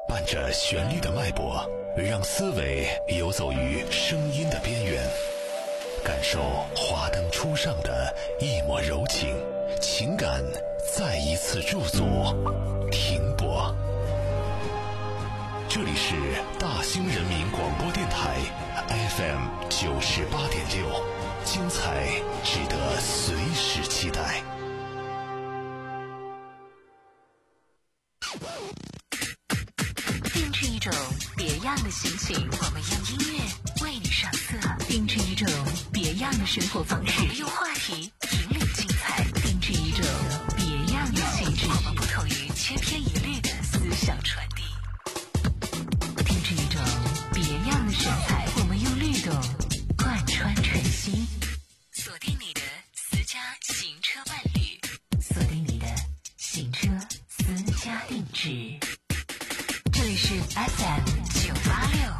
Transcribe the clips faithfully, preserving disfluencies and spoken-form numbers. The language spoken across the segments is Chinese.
伴着旋律的脉搏，让思维游走于声音的边缘，感受华灯初上的一抹柔情，情感再一次驻足停泊。这里是大兴人民广播电台 F M 九十八点六，精彩值得随时期待。 定制一种别样的心情，我们用音乐为你上色；定制一种别样的生活方式，我们用话题引领精彩；定制一种别样的气质，我们不同于千篇一律的思想传递；定制一种别样的神采，我们用律动贯穿晨曦。锁定你的私家行车伴侣，锁定你的行车私家定制。这里是 F M 九八六。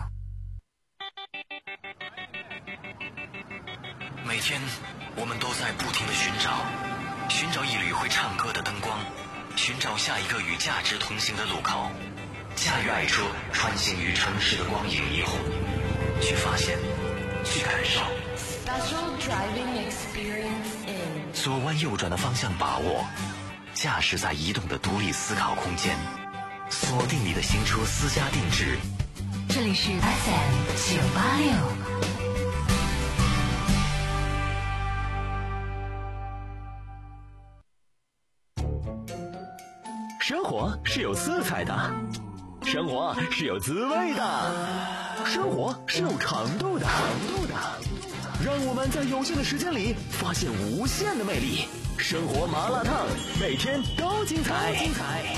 每天我们都在不停地寻找，寻找一缕会唱歌的灯光，寻找下一个与价值同行的路口。驾驭爱车，穿行于城市的光影霓虹，去发现，去感受。 Special driving experience in 左弯右转的方向把握，驾驶在移动的独立思考空间。锁定你的新车私家定制， 这里是 F M 九八六。 生活是有色彩的，生活是有滋味的，生活是有长度的。让我们在有限的时间里发现无限的魅力。生活麻辣烫，每天都精彩。精彩。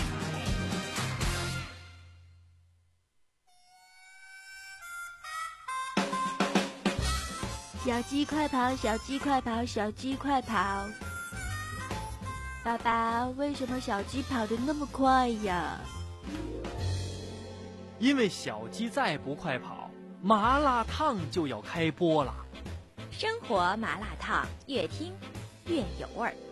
小鸡快跑，小鸡快跑，小鸡快跑！爸爸，为什么小鸡跑得那么快呀？ 因为小鸡再不快跑，麻辣烫就要开播了。 生活麻辣烫，越听越有味儿。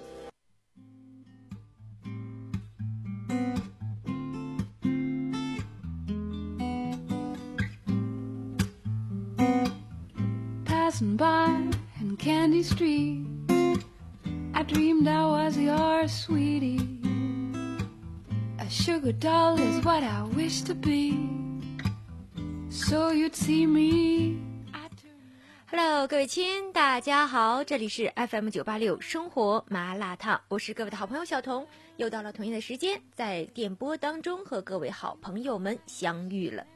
Passing by in Candy Street, I dreamed I was your sweetie. A sugar doll is what I wish to be, so you'd see me. Hello， 各位亲，大家好，这里是 F M 九八六生活麻辣烫，我是各位的好朋友小童，又到了同样的时间，在电波当中和各位好朋友们相遇了。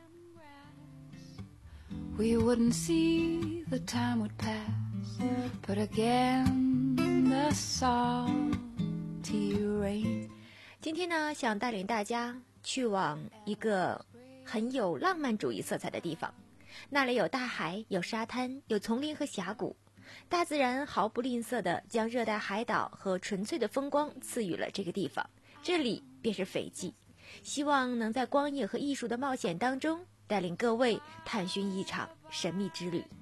We wouldn't see the time would pass, but again the salty rain. 今天呢，想带领大家去往一个很有浪漫主义色彩的地方，那里有大海，有沙滩，有丛林和峡谷，大自然毫不吝啬地将热带海岛和纯粹的风光赐予了这个地方，这里便是斐济。希望能在光影和艺术的冒险当中带领各位探寻一场神秘之旅。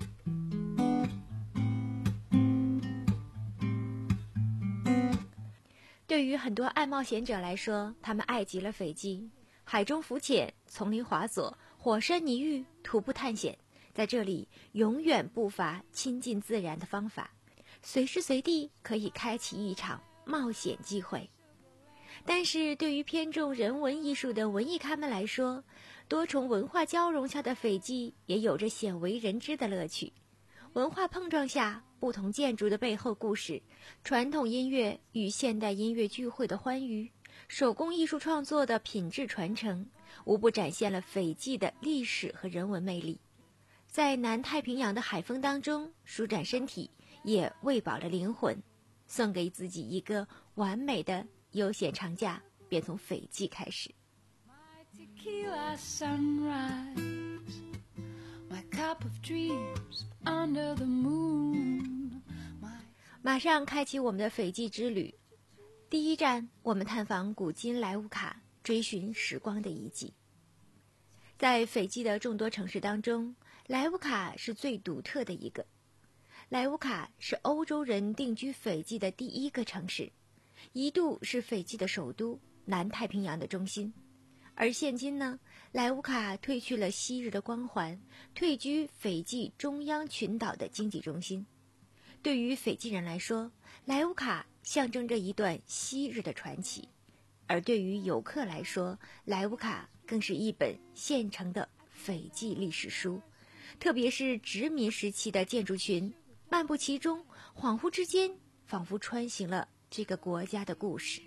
对于很多爱冒险者来说，他们爱极了斐济，海中浮潜，丛林滑索，火山泥域，徒步探险，在这里永远不乏亲近自然的方法，随时随地可以开启一场冒险机会。但是对于偏重人文艺术的文艺咖们来说，多重文化交融下的斐济也有着鲜为人知的乐趣。文化碰撞下不同建筑的背后故事，传统音乐与现代音乐聚会的欢愉，手工艺术创作的品质传承，无不展现了斐济的历史和人文魅力。在南太平洋的海风当中舒展身体，也喂饱了灵魂，送给自己一个完美的悠闲长假，便从斐济开始。 My tequila sunrise, my cup of dreams under the moon. My 马上开启我们的斐济之旅。第一站，我们探访古今莱乌卡，追寻时光的遗迹。在斐济的众多城市当中，莱乌卡是最独特的一个。莱乌卡是欧洲人定居斐济的第一个城市，一度是斐济的首都，南太平洋的中心。 而现今呢，莱乌卡褪去了昔日的光环，退居斐济中央群岛的经济中心。对于斐济人来说，莱乌卡象征着一段昔日的传奇，而对于游客来说，莱乌卡更是一本现成的斐济历史书。特别是殖民时期的建筑群，漫步其中，恍惚之间仿佛穿行了这个国家的故事。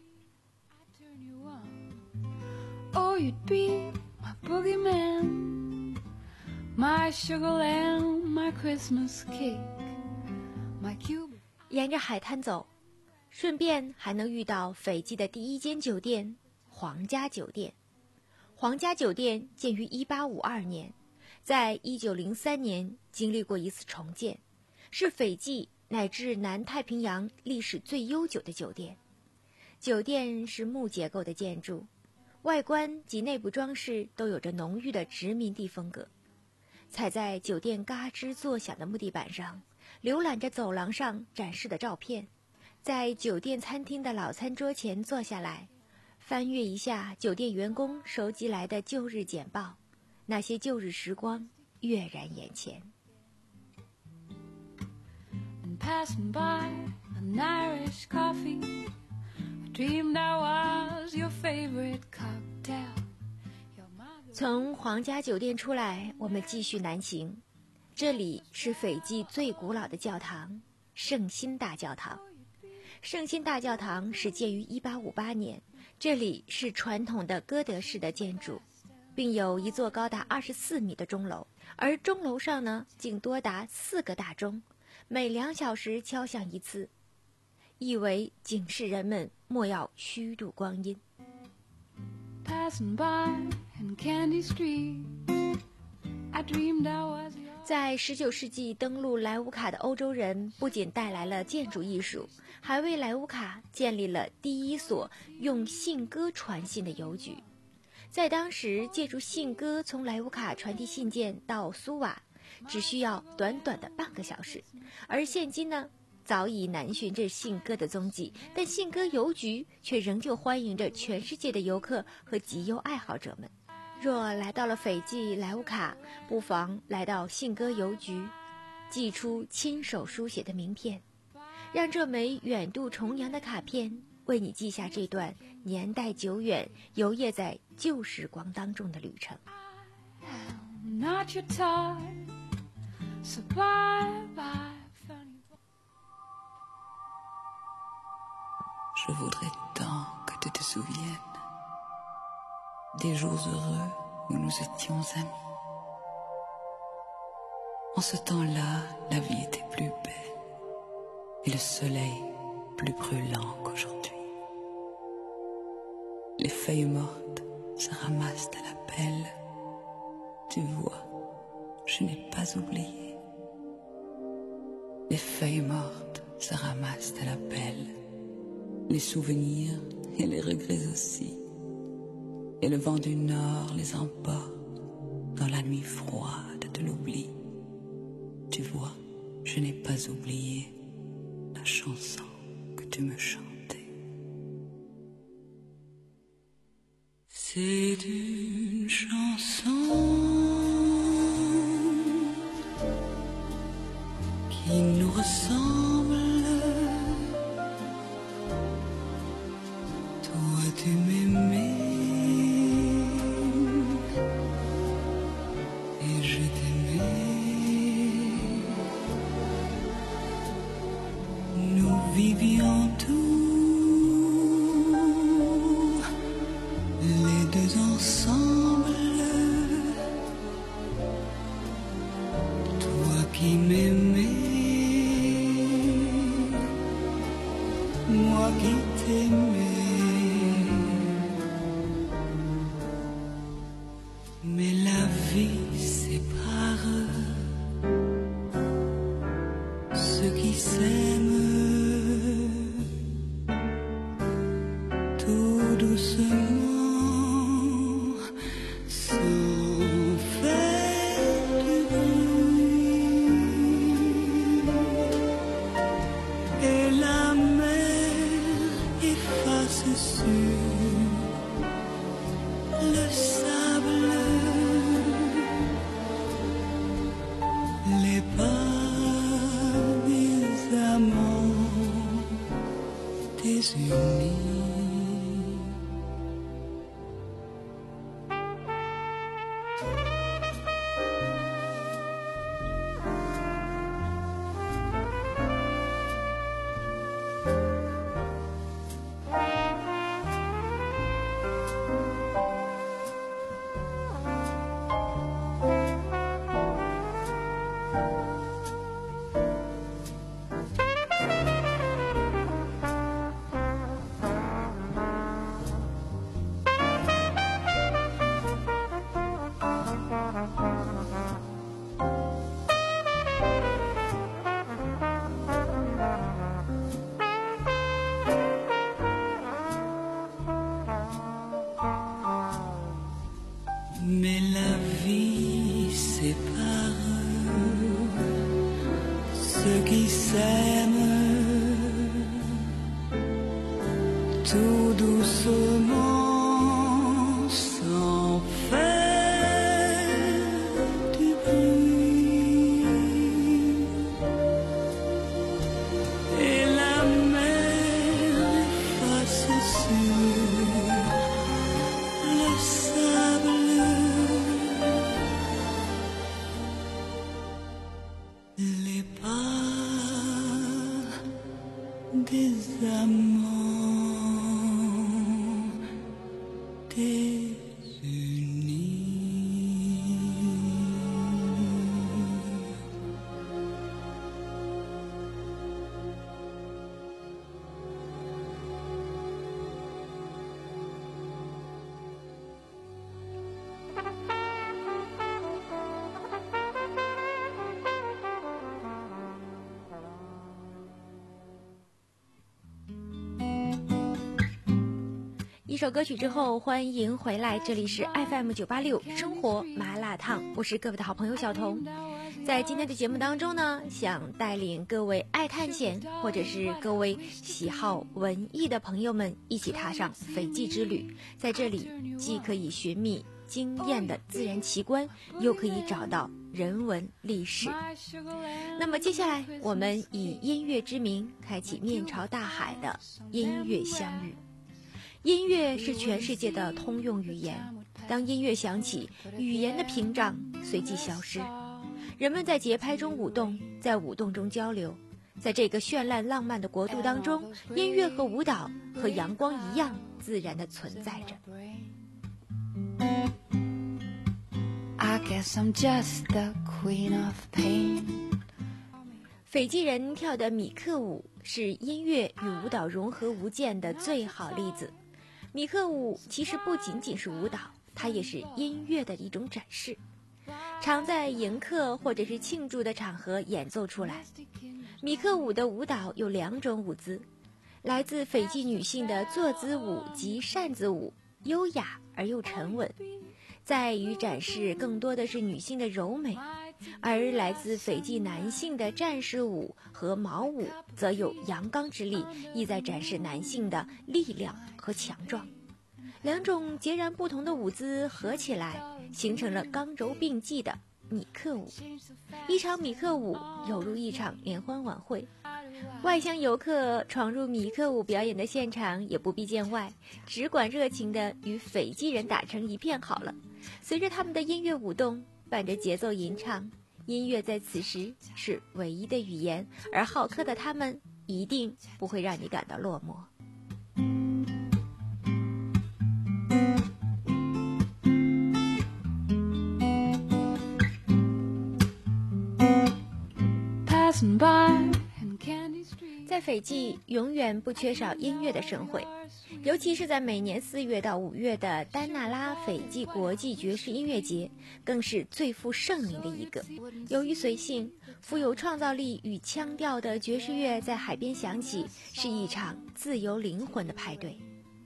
Oh, you'd be my boogeyman, my sugar lamb, my Christmas cake, my cube. 沿着海滩走，顺便还能遇到斐济的第一间酒店——皇家酒店。皇家酒店建于一八五二年，在一九零三年经历过一次重建，是斐济乃至南太平洋历史最悠久的酒店。酒店是木结构的建筑，外观及内部装饰都有着浓郁的殖民地风格。踩在酒店嘎吱作响的木地板上，浏览着走廊上展示的照片，在酒店餐厅的老餐桌前坐下来，翻阅一下酒店员工收集来的旧日简报，那些旧日时光跃然眼前。 And passing by an Irish coffee, I dreamed I was your favorite cocktail. 从皇家酒店出来，我们继续南行。这里是斐济最古老的教堂——圣心大教堂。圣心大教堂始建于一八五八年，这里是传统的哥德式的建筑，并有一座高达二十四米的钟楼，而钟楼上呢，竟多达四个大钟，每两小时敲响一次，意为警示人们莫要虚度光阴。 Passing by in Candy Street, I dreamed I was your... 在十九世纪登陆莱乌卡的欧洲人不仅带来了建筑艺术，还为莱乌卡建立了第一所用信鸽传信的邮局。在当时，借助信鸽从莱乌卡传递信件到苏瓦，只需要短短的半个小时。而现今呢，早已难寻这信鸽的踪迹，但信鸽邮局却仍旧欢迎着全世界的游客和集邮爱好者们。若来到了斐济莱乌卡，不妨来到信鸽邮局，寄出亲手书写的名片，让这枚远渡重洋的卡片为你记下这段年代久远、游曳在旧时光当中的旅程。 Not your type, so bye bye. Je voudrais tant que tu te souviennes des jours heureux où nous étions amis. En ce temps-là, la vie était plus belle et le soleil plus brûlant qu'aujourd'hui. Les feuilles mortes se ramassent à la pelle. Tu vois, je n'ai pas oublié. Les feuilles mortes se ramassent à la pelle. Les souvenirs et les regrets aussi. Et le vent du nord les emporte dans la nuit froide de l'oubli. Tu vois, je n'ai pas oublié la chanson que tu me chantais. C'est une chanson qui nous ressemble. Toi tu m'aimais et je t'aimais. Nous vivions tous les deux ensemble. Toi qui m'aimais, moi qui t'aimais. Mais la vie sépare ceux qui s'aiment tout doucement, sans faire du bruit. Et la mer efface sur le ciel. désunis. Mais la vie sépare ceux qui s'aiment tout doucement sans faire du bruit. Et la mer efface sur le sable les pas des amants désunis. 一首歌曲之后，欢迎回来，这里是 F M 九八六生活麻辣烫，我是各位的好朋友小彤。在今天的节目当中呢，想带领各位爱探险或者是各位喜好文艺的朋友们一起踏上斐济之旅，在这里既可以寻觅惊艳的自然奇观，又可以找到人文历史。那么接下来我们以音乐之名开启面朝大海的音乐相遇。音乐是全世界的通用语言，当音乐响起，语言的屏障随即消失，人们在节拍中舞动，在舞动中交流。在这个绚烂浪漫的国度当中，音乐和舞蹈和阳光一样自然地存在着。 I guess I'm just the queen of pain. 斐济人跳的米克舞是音乐与舞蹈融合无间的最好例子。米克舞其实不仅仅是舞蹈，它也是音乐的一种展示，常在迎客或者是庆祝的场合演奏出来。米克舞的舞蹈有两种舞姿，来自斐济女性的坐姿舞及扇子舞，优雅而又沉稳，在于展示更多的是女性的柔美；而来自斐济男性的战士舞和毛舞则有阳刚之力，意在展示男性的力量和强壮。两种截然不同的舞姿合起来，形成了刚柔并济的米克舞。一场米克舞犹如一场联欢晚会，外乡游客闯入米克舞表演的现场也不必见外，只管热情地与斐济人打成一片好了。随着他们的音乐舞动，伴着节奏吟唱，音乐在此时是唯一的语言，而好客的他们一定不会让你感到落寞。在斐济永远不缺少音乐的盛会，尤其是在每年四月到五月的丹纳拉斐济国际爵士音乐节，更是最负盛名的一个。由于随性、富有创造力与腔调的爵士乐在海边响起，是一场自由灵魂的派对。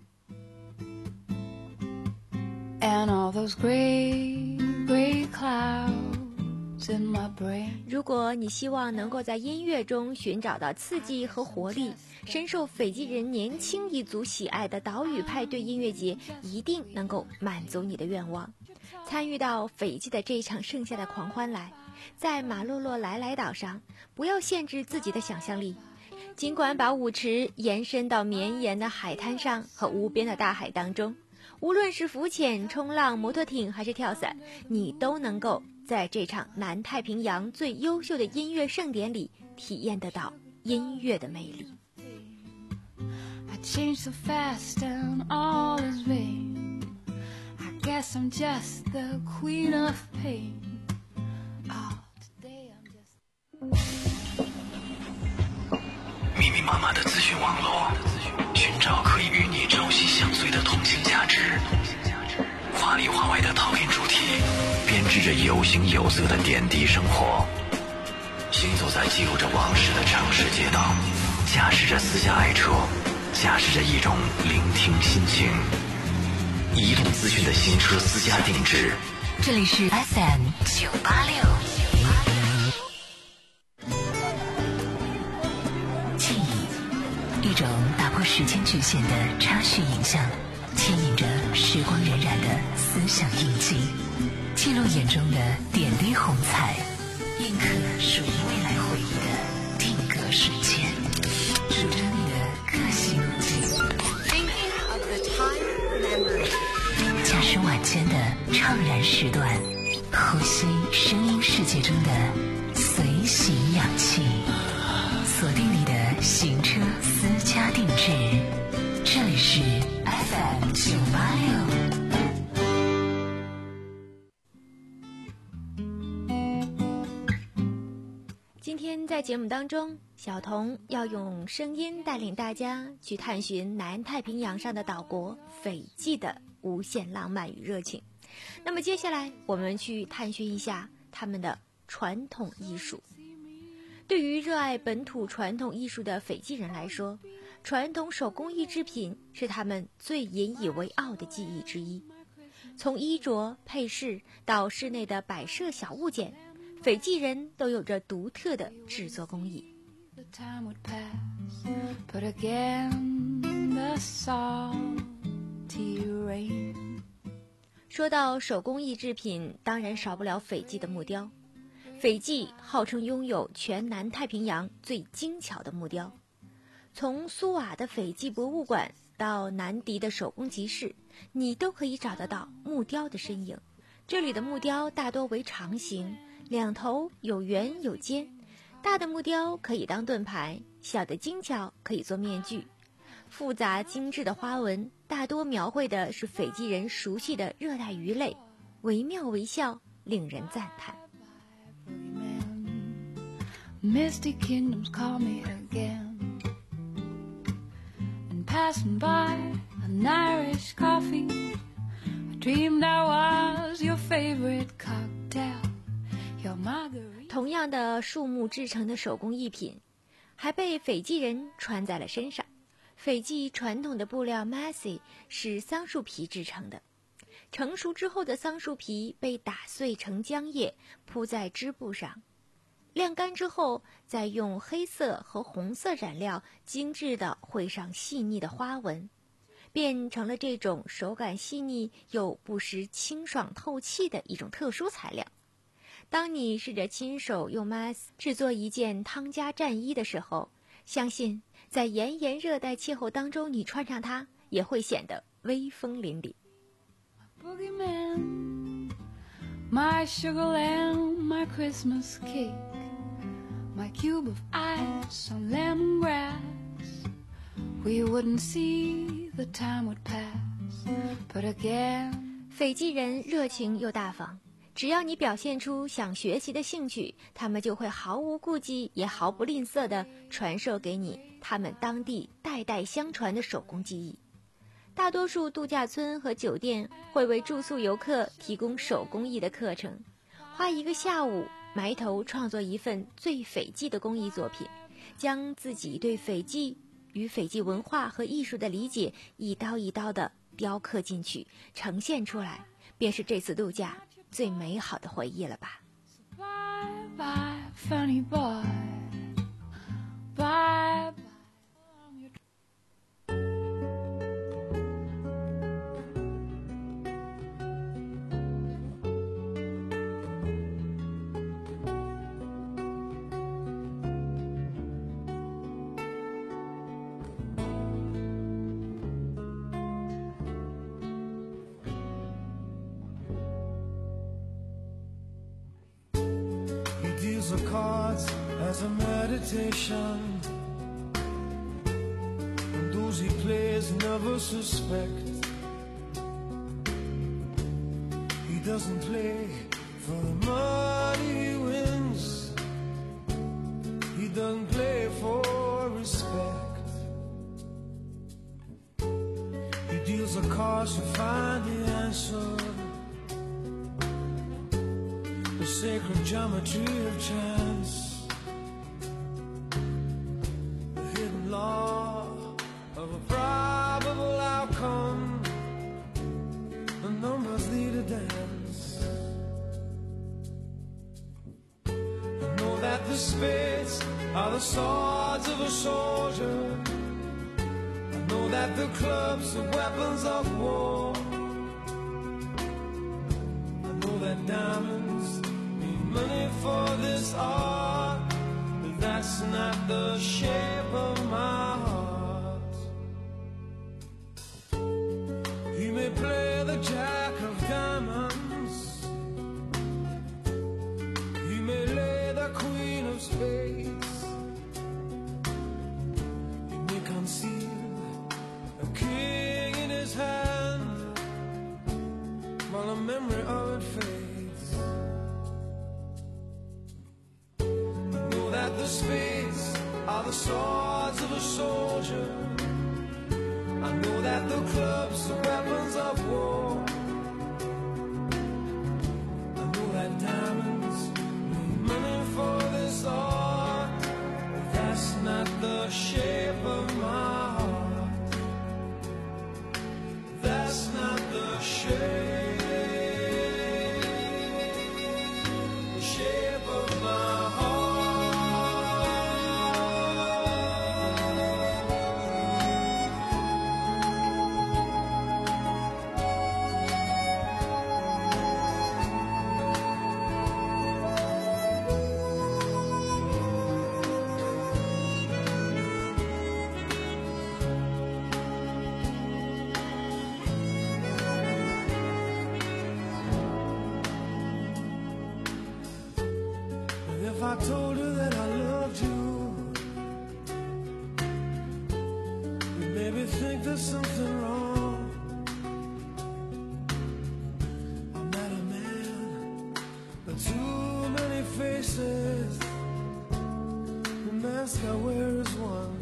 And all those gray, gray clouds 如果你希望能够在音乐中寻找到刺激和活力，深受斐济人年轻一族喜爱的岛屿派对音乐节一定能够满足你的愿望。参与到斐济的这一场盛夏的狂欢来，在马洛洛莱莱岛上，不要限制自己的想象力， 尽管把舞池延伸到绵延的海滩上和无边的大海当中，无论是浮潜、冲浪、摩托艇还是跳伞，你都能够在这场南太平洋最优秀的音乐盛典里体验得到音乐的魅力。 I change so fast and all is vain. I guess I'm just the queen of pain. Oh, today I'm just 密密麻麻的资讯网络，寻找可以与你朝夕相随的同性价值，话里话外的讨论主题，编织着有形有色的点滴生活。行走在记录着往事的城市街道，驾驶着私家爱车，驾驶着一种聆听心情。移动资讯的新车私家定制， 这里是 F M 九八六。记忆，一种打破时间局限的插叙影像，牵引着时光荏苒的思想印记，记录眼中的点滴红彩，印刻属于未来回忆的定格瞬间，数着你的个性路径。驾驶晚间的怅然时段，呼吸声音世界中的随行氧气，锁定你的行车私家定制，这里是 F M 九八六。 今天在节目当中，小童要用声音带领大家去探寻南太平洋上的岛国斐济的无限浪漫与热情。那么接下来我们去探寻一下他们的传统艺术。对于热爱本土传统艺术的斐济人来说，传统手工艺制品是他们最引以为傲的技艺之一。从衣着、配饰到室内的摆设小物件，斐济人都有着独特的制作工艺。说到手工艺制品，当然少不了斐济的木雕。斐济号称拥有全南太平洋最精巧的木雕，从苏瓦的斐济博物馆到南迪的手工集市，你都可以找得到木雕的身影。这里的木雕大多为长形，两头有圆有尖，大的木雕可以当盾牌，小的精巧可以做面具。复杂精致的花纹大多描绘的是斐济人熟悉的热带鱼类，惟妙惟肖，令人赞叹。 Misty kingdoms call me again, and passing by an Irish coffee, I dreamed I was your favorite cocktail, your margarita. 同样的树木制成的手工艺品，还被斐济人穿在了身上。斐济传统的布料 Masi 是桑树皮制成的，成熟之后的桑树皮被打碎成浆液，铺在织布上。晾干之后，再用黑色和红色染料精致地绘上细腻的花纹，变成了这种手感细腻又不失清爽透气的一种特殊材料。当你试着亲手用 mas 制作一件汤加战衣的时候，相信在炎炎热带气候当中，你穿上它也会显得威风凛凛。 Boogeyman, my sugar lamb, my Christmas cake,My cube of ice on lemongrass. We wouldn't see the time would pass, but again. 斐济人热情又大方，只要你表现出想学习的兴趣，他们就会毫无顾忌也毫不吝啬地传授给你他们当地代代相传的手工技艺。大多数度假村和酒店会为住宿游客提供手工艺的课程，花一个下午埋头创作一份最斐济的工艺作品，将自己对斐济与斐济文化和艺术的理解一刀一刀地雕刻进去，呈现出来，便是这次度假最美好的回忆了吧。 Bye bye funny boy, bye bye. deals the cards as a meditation, and those he plays never suspect. He doesn't play for the money he wins, he doesn't play for respect. He deals the cards to find the answer, the sacred geometry of chance, the hidden law of a probable outcome. The numbers lead a dance. I know that the spades are the swords of a soldier, I know that the clubs are weapons of war, I know that diamonds money for this art, but that's not the shape of my heart. He may play the jack of diamonds, he may lay the queen of spades, he may conceal a king in his hand while the memory of it fades. The spades are the swords of a soldier, I know that the clubs are weapons of war, I know that diamonds need money for this art, but that's not the shape of my heart. That's not the shape, the shape of my heart. If I told her that I loved you, you'd maybe think there's something wrong. I'm not a man, but too many faces, the mask I wear is one.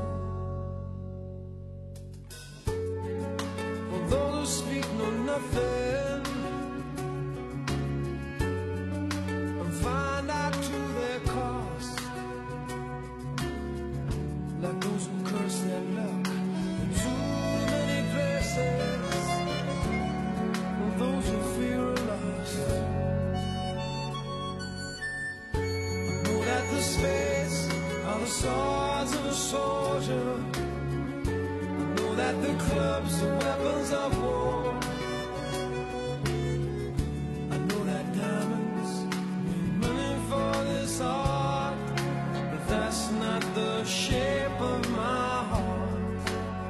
For those who speak know nothing, like those who curse their luck in too many places, or those who fear are lost. I know that the spades are the swords of a soldier, I know that the clubs are weapons of war, I know that diamonds need money for this art, but that's not the shape of my heart.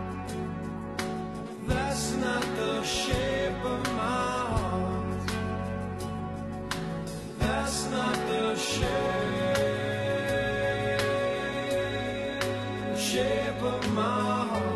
That's not the shape of my heart. That's not the shape, shape of my heart.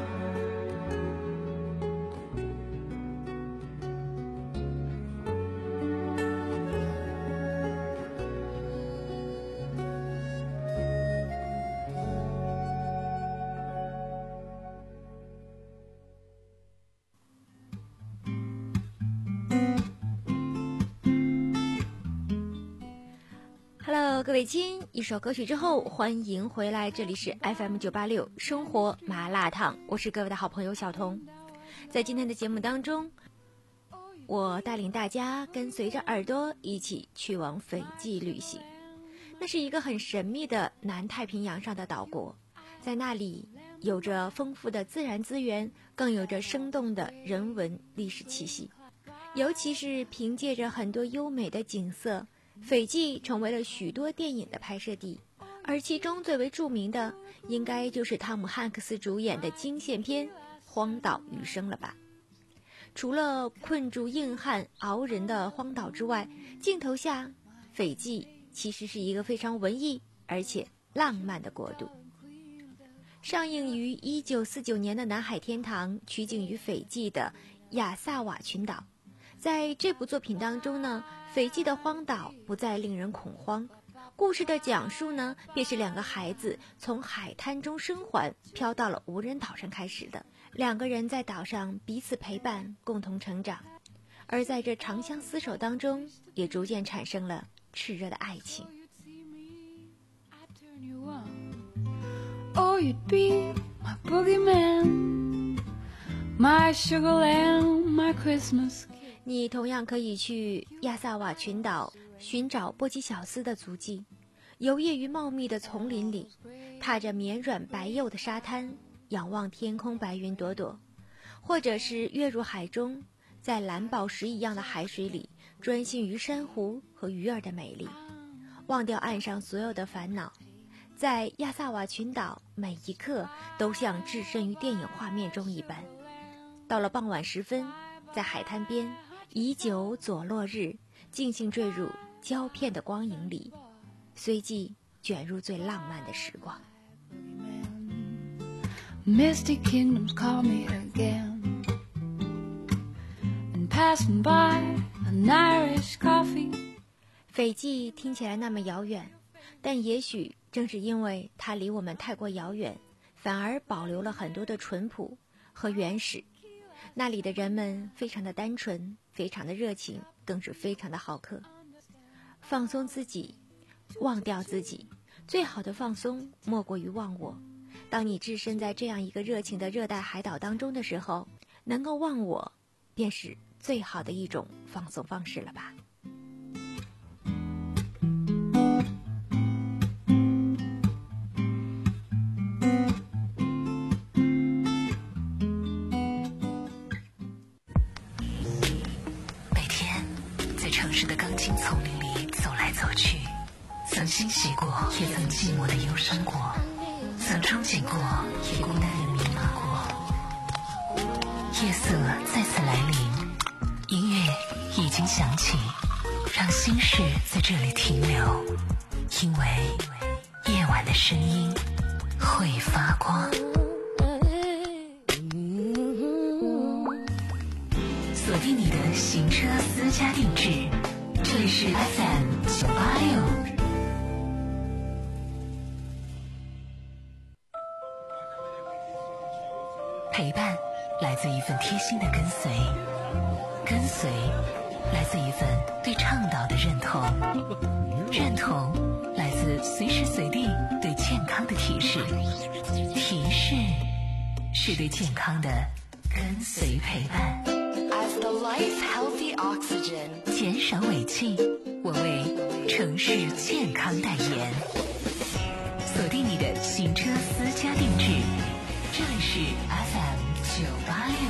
Hello， 各位亲，一首歌曲之后，欢迎回来，这里是 F M 九八六生活麻辣烫，我是各位的好朋友小彤。在今天的节目当中，我带领大家跟随着耳朵一起去往斐济旅行。那是一个很神秘的南太平洋上的岛国，在那里有着丰富的自然资源，更有着生动的人文历史气息。尤其是凭借着很多优美的景色，斐济成为了许多电影的拍摄地，而其中最为著名的应该就是汤姆汉克斯主演的惊险片《荒岛余生》了吧。除了困住硬汉熬人的荒岛之外，镜头下斐济其实是一个非常文艺而且浪漫的国度。上映于一九四九年的《南海天堂》取景于斐济的亚萨瓦群岛。在这部作品当中呢，斐济的荒岛不再令人恐慌，故事的讲述呢，便是两个孩子从海滩中生还飘到了无人岛上开始的。两个人在岛上彼此陪伴，共同成长，而在这长相厮守当中，也逐渐产生了炽热的爱情。 Oh, you'd be my boogeyman, my sugar lamb, my Christmas. 你同样可以去亚萨瓦群岛寻找波基小斯的足迹，游曳于茂密的丛林里，踏着绵软白釉的沙滩，仰望天空白云朵朵，或者是跃入海中，在蓝宝石一样的海水里专心于珊瑚和鱼儿的美丽，忘掉岸上所有的烦恼。在亚萨瓦群岛，每一刻都像置身于电影画面中一般。到了傍晚时分，在海滩边，以酒佐落日，静静坠入胶片的光影里，随即卷入最浪漫的时光。 Misty kingdoms call me again, and passing by an Irish coffee. 斐济听起来那么遥远，但也许正是因为它离我们太过遥远，反而保留了很多的淳朴和原始。那里的人们非常的单纯，非常的热情，更是非常的好客。放松自己，忘掉自己，最好的放松莫过于忘我。当你置身在这样一个热情的热带海岛当中的时候，能够忘我，便是最好的一种放松方式了吧。 城市的钢筋丛林里走来走去，曾欣喜过，也曾寂寞的忧伤过，曾憧憬过，也孤单的迷茫过。夜色再次来临，音乐已经响起，让心事在这里停留，因为夜晚的声音会发光。锁定你的行车私家定制，这里是 F M 九八六。陪伴来自一份贴心的跟随，跟随来自一份对倡导的认同，认同来自随时随地对健康的提示，提示是对健康的跟随陪伴。 As the life healthy oxygen， 减少尾气，我为城市健康代言。锁定你的行车私家定制，这里是 F M 九八六。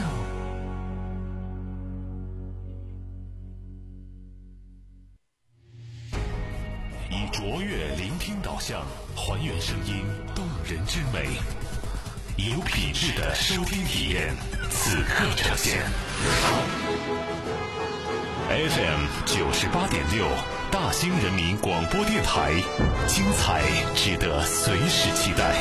以卓越聆听导向，还原声音动人之美，有品质的收听体验，此刻呈现。F M 九十八点六，大兴人民广播电台，精彩值得随时期待。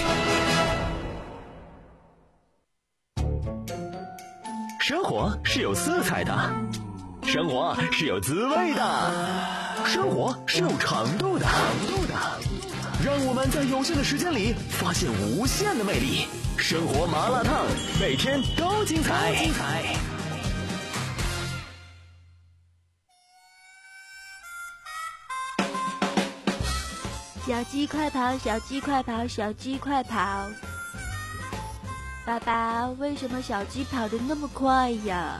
生活是有色彩的，生活是有滋味的，生活是有长度的。让我们在有限的时间里发现无限的魅力。生活麻辣烫，每天都精彩。 小鸡快跑，小鸡快跑，小鸡快跑！爸爸，为什么小鸡跑得那么快呀？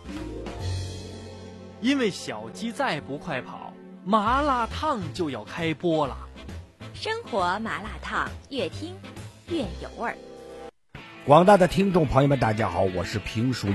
因为小鸡再不快跑，麻辣烫就要开播了。 生活麻辣烫，越听越有味儿。 广大的听众朋友们，大家好，我是评书